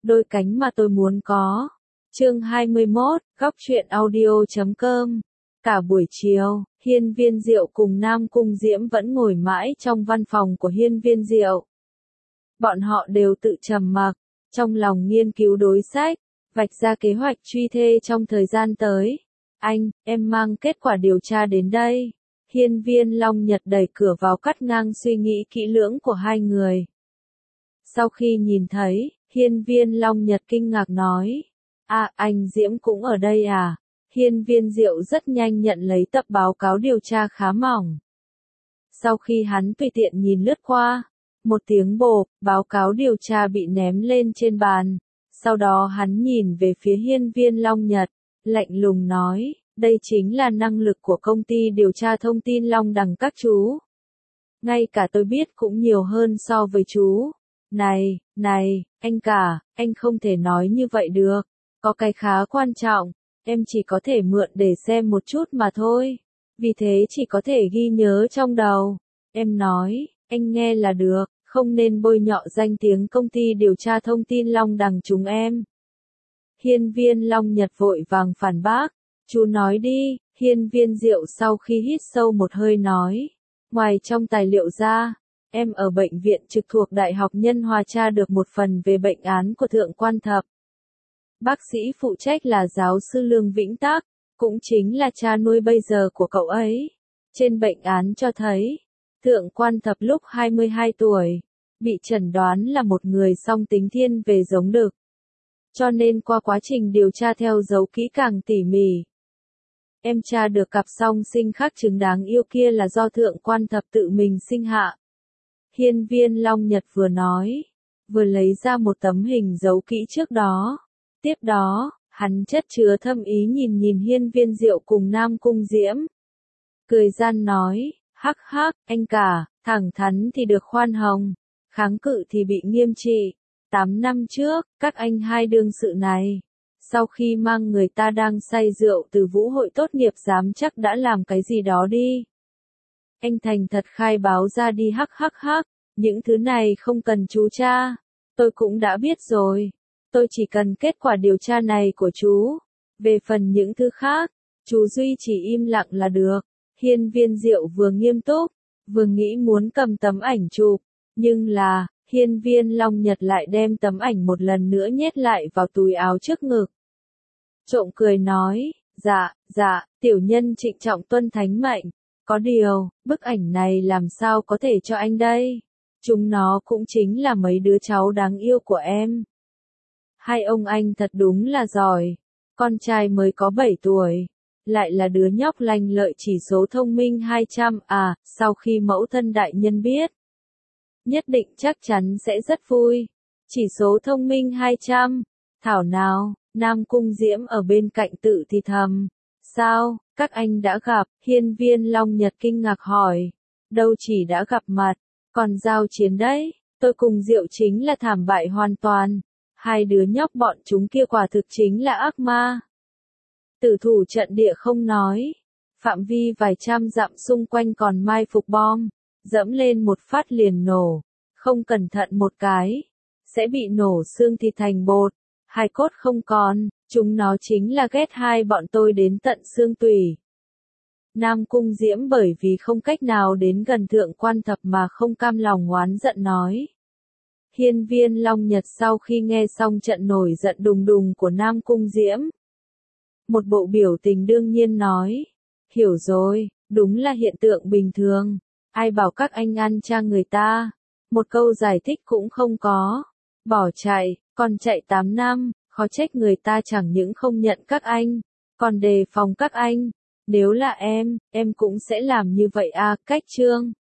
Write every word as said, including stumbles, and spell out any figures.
đôi cánh mà tôi muốn có. Chương hai mươi mốt, góc truyện audio chấm com. Cả buổi chiều, Hiên Viên Diệu cùng Nam Cung Diễm vẫn ngồi mãi trong văn phòng của Hiên Viên Diệu. Bọn họ đều tự trầm mặc, trong lòng nghiên cứu đối sách, vạch ra kế hoạch truy thê trong thời gian tới. Anh, em mang kết quả điều tra đến đây. Hiên Viên Long Nhật đẩy cửa vào cắt ngang suy nghĩ kỹ lưỡng của hai người. Sau khi nhìn thấy, Hiên Viên Long Nhật kinh ngạc nói. À, anh Diễm cũng ở đây à? Hiên Viên Diệu rất nhanh nhận lấy tập báo cáo điều tra khá mỏng. Sau khi hắn tùy tiện nhìn lướt qua, một tiếng bộp, báo cáo điều tra bị ném lên trên bàn. Sau đó hắn nhìn về phía Hiên Viên Long Nhật, lạnh lùng nói, đây chính là năng lực của công ty điều tra thông tin Long Đằng các chú. Ngay cả tôi biết cũng nhiều hơn so với chú. Này, này, anh cả, anh không thể nói như vậy được. Có cái khá quan trọng, em chỉ có thể mượn để xem một chút mà thôi. Vì thế chỉ có thể ghi nhớ trong đầu. Em nói, anh nghe là được, không nên bôi nhọ danh tiếng công ty điều tra thông tin Long Đằng chúng em. Hiên Viên Long Nhật vội vàng phản bác. Chú nói đi. Hiên Viên Diệu sau khi hít sâu một hơi nói. Ngoài trong tài liệu ra, em ở bệnh viện trực thuộc Đại học Nhân Hòa tra được một phần về bệnh án của Thượng Quan Thập. Bác sĩ phụ trách là giáo sư Lương Vĩnh Tác, cũng chính là cha nuôi bây giờ của cậu ấy. Trên bệnh án cho thấy, Thượng Quan Thập lúc hai mươi hai tuổi, bị chẩn đoán là một người song tính thiên về giống đực. Cho nên qua quá trình điều tra theo dấu kỹ càng tỉ mỉ, em tra được cặp song sinh khác chứng đáng yêu kia là do Thượng Quan Thập tự mình sinh hạ. Hiên Viên Long Nhật vừa nói, vừa lấy ra một tấm hình dấu kỹ trước đó. Tiếp đó, hắn chất chứa thâm ý nhìn nhìn Hiên Viên Diệu cùng Nam Cung Diễm. Cười gian nói, hắc hắc, anh cả, thẳng thắn thì được khoan hồng, kháng cự thì bị nghiêm trị. Tám năm trước, các anh hai đương sự này, sau khi mang người ta đang say rượu từ vũ hội tốt nghiệp dám chắc đã làm cái gì đó đi. Anh thành thật khai báo ra đi hắc hắc hắc, những thứ này không cần chú tra, tôi cũng đã biết rồi. Tôi chỉ cần kết quả điều tra này của chú. Về phần những thứ khác, chú duy chỉ im lặng là được. Hiên Viên Diệu vừa nghiêm túc, vừa nghĩ muốn cầm tấm ảnh chụp. Nhưng là, Hiên Viên Long Nhật lại đem tấm ảnh một lần nữa nhét lại vào túi áo trước ngực. Trộm cười nói, dạ, dạ, tiểu nhân trịnh trọng tuân thánh mệnh. Có điều, bức ảnh này làm sao có thể cho anh đây? Chúng nó cũng chính là mấy đứa cháu đáng yêu của em. Hai ông anh thật đúng là giỏi. Con trai mới có bảy tuổi, lại là đứa nhóc lanh lợi chỉ số thông minh hai trăm à, sau khi mẫu thân đại nhân biết, nhất định chắc chắn sẽ rất vui. Chỉ số thông minh hai trăm, thảo nào, Nam Cung Diễm ở bên cạnh tự thì thầm. Sao, các anh đã gặp? Hiên Viên Long Nhật kinh ngạc hỏi. Đâu chỉ đã gặp mặt, còn giao chiến đấy, tôi cùng Diệu chính là thảm bại hoàn toàn. Hai đứa nhóc bọn chúng kia quả thực chính là ác ma. Tử thủ trận địa không nói. Phạm vi vài trăm dặm xung quanh còn mai phục bom. Dẫm lên một phát liền nổ. Không cẩn thận một cái, sẽ bị nổ xương thịt thành bột. Hai cốt không còn, chúng nó chính là ghét hai bọn tôi đến tận xương tủy. Nam Cung Diễm bởi vì không cách nào đến gần Thượng Quan Thập mà không cam lòng oán giận nói. Hiên Viên Long Nhật sau khi nghe xong trận nổi giận đùng đùng của Nam Cung Diễm, một bộ biểu tình đương nhiên nói, hiểu rồi, đúng là hiện tượng bình thường, ai bảo các anh ăn cha người ta, một câu giải thích cũng không có, bỏ chạy, còn chạy tám năm, khó trách người ta chẳng những không nhận các anh, còn đề phòng các anh, nếu là em, em cũng sẽ làm như vậy à, cách chương.